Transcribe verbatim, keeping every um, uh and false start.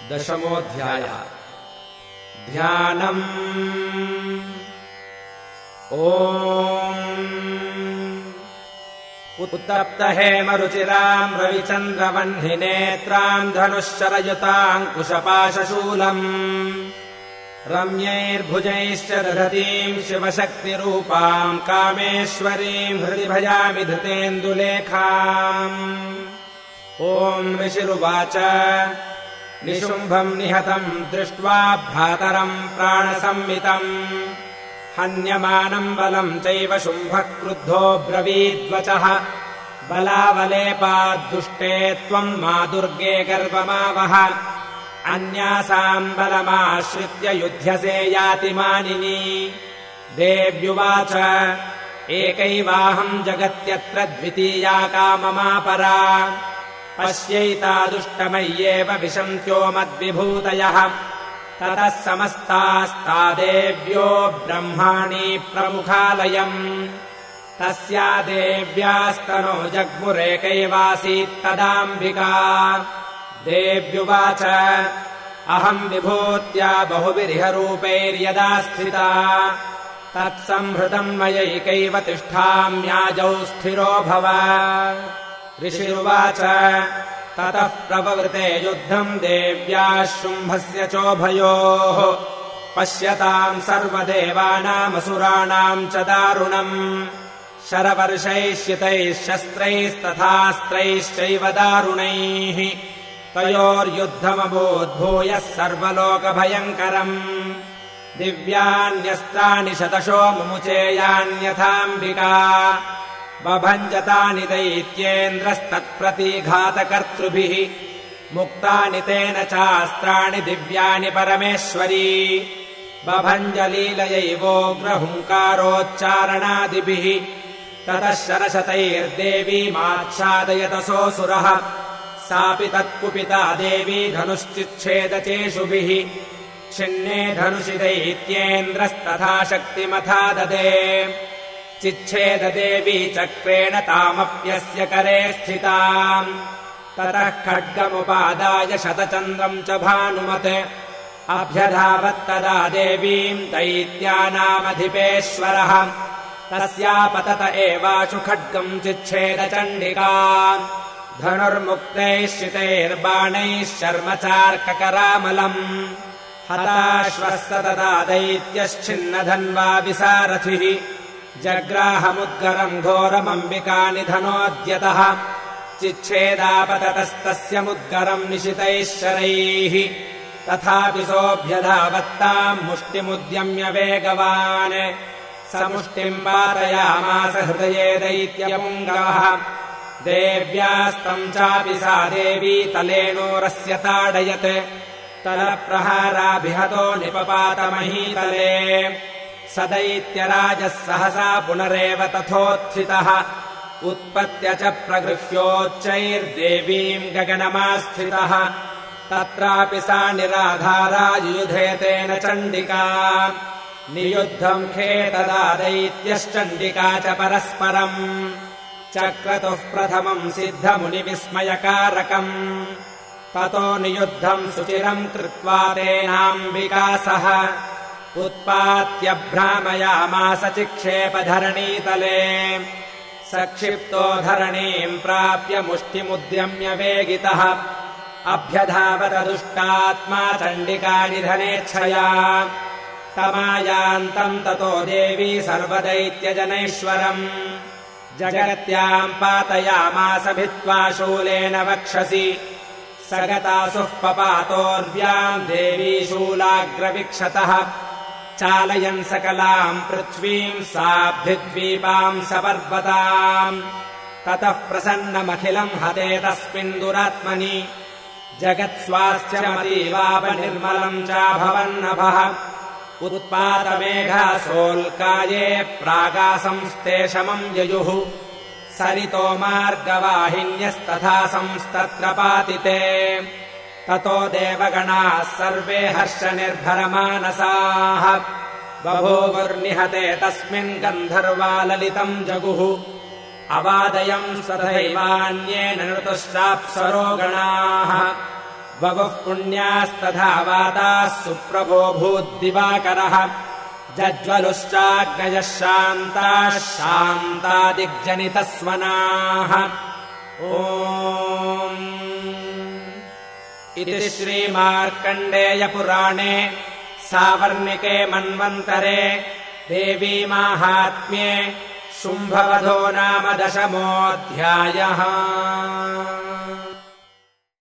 दशमोऽध्यायः। ध्यानम्। ओम् उत्तप्तहेमरुचिराम् रविचन्द्रवह्निनेत्राम् धनुश्चरयुताङ्कुशपाशशूलम् रम्यैर्भुजैश्च दधतीम् शिवशक्तिरूपाम् कामेश्वरीम् हृदि भजामि धृतेन्दुलेखाम्। ओम् ऋषिरुवाच निशुम्भम् निहतम् दृष्ट्वा भ्रातरम् प्राणसंवितम् हन्यमानम् बलम् चैव शुम्भः क्रुद्धो ब्रवीद्वचः बलावलेपाद्दुष्टे त्वम् मा दुर्गे गर्वमावह अन्यासाम् बलमाश्रित्य युध्यसे यातिमानिनी। देव्युवाच एकैवाहम् जगत्यत्र द्वितीया काममापरा पश्यैता दुष्टमय्येव विशन्त्यो मद्विभूतयः। ततः समस्तास्ता देव्यो ब्रह्माणि प्रमुखालयम् तस्या देव्यास्तनो जग्मुरेकैवासीत्तदाम्बिका। देव्युवाच अहम् विभूत्या बहुविरिहरूपैर्यदा स्थिता तत्संहृतम् मयैकैव तिष्ठाम्याजौ स्थिरो भव। ऋषिरुवाच ततः प्रववृते युद्धम् देव्याः शुम्भस्य चोभयोः पश्यताम् सर्वदेवानामसुराणाम् च दारुणम् शरवर्षैः शितैः शस्त्रैस्तथास्त्रैश्चैव दारुणैः तयोर्युद्धमभूद्भूयः सर्वलोकभयङ्करम्। दिव्यान्यस्त्राणि शतशो मुमुचेयान्यथाम्बिका बभञ्जतानि दैत्येन्द्रस्तत्प्रतिघातकर्तृभिः मुक्तानि तेन चास्त्राणि दिव्यानि परमेश्वरी बभञ्जलीलयैवोग्रहुङ्कारोच्चारणादिभिः। ततः शरशतैर्देवीमाच्छादयतसोऽसुरः सापि तत्कुपिता देवी धनुश्चिच्छेदचेषुभिः छिन्ने धनुषि दैत्येन्द्रस्तथा शक्तिमथा ददे चिच्छेददेवी चक्रेण तामप्यस्य करे स्थिताम्। ततः खड्गमुपादाय शतचन्द्रम् च भानुमते अभ्यधावत्तदा देवीम् दैत्यानामधिपेश्वरः तस्यापतत एवाशु खड्गम् चिच्छेदचण्डिका धनुर्मुक्तैः शितैर्बाणैः शर्मचार्ककरामलम् हताश्वः स तदा दैत्यश्चिन्नधन्वा विसारथिः जग्राहमुद्गरम् घोरमम्बिकानिधनोऽद्यतः चिच्छेदापततस्तस्य मुद्गरम् निशितैः शरैः तथापि सोऽभ्यधावत्ताम् मुष्टिमुद्यम्य वेगवान् स मुष्टिम् पातयामास हृदये दैत्यपुङ्गवः। देव्यास्तम् चापि सा देवी तलेनोरस्य ताडयत् तलप्रहाराभिहतो निपपातमहीतले स दैत्यराजः सहसा पुनरेव तथोत्थितः उत्पत्य च प्रगृह्योच्चैर्देवीम् गगनमास्थितः तत्रापि सा निराधारा युयुधे तेन चण्डिका नियुद्धम् खे तदा दैत्यश्चण्डिका च परस्परम् चक्रतुः प्रथमम् सिद्धमुनिविस्मयकारकम् ततो नियुद्धम् सुचिरम् कृत्वा तेनाम्बिका सह उत्पात्य भ्रामयामास चिक्षेपधरणीतले सक्षिप्तो धरणीम् प्राप्य मुष्टिमुद्यम्य वेगितः अभ्यधावत दुष्टात्मा चण्डिकानिधनेच्छया तमायान्तम् ततो देवी सर्वदैत्यजनैश्वरम् जगत्याम् पातयामास भित्त्वा शूलेन वक्षसि सगतासुः पपातोर्व्याम् देवी शूलाग्रविक्षतः चालयन् सकलाम् पृथ्वीम् साभ्युद्वीपाम् सपर्वताम् ततः प्रसन्नमखिलम् हते तस्मिन् दुरात्मनि जगत्स्वास्थ्यमतीवापनिर्मलम् चाभवन्नभः उत्पातमेघासोल्काये प्रागासंस्ते शमम् ययुः सरितो मार्गवाहिन्यस्तथा संस्तत्र पातिते ततो देवगणाः सर्वे हर्षनिर्भरमानसाः बभूवुर्निहते तस्मिन् गन्धर्वा ललितम् जगुः अवादयम् सदैवान्येन नृतुश्चाप्सरो गणाः ववुः पुण्यास्तथा वाताः सुप्रभो भूद्दिवाकरः जज्वलुश्चाग्नयः शान्ताः शान्तादिग्जनितस्वनाः ओम् इति श्रीमार्कण्डेयपुराणे सावर्णिके मन्वन्तरे देवी माहात्म्ये शुम्भवधो नाम दशमोऽध्यायः।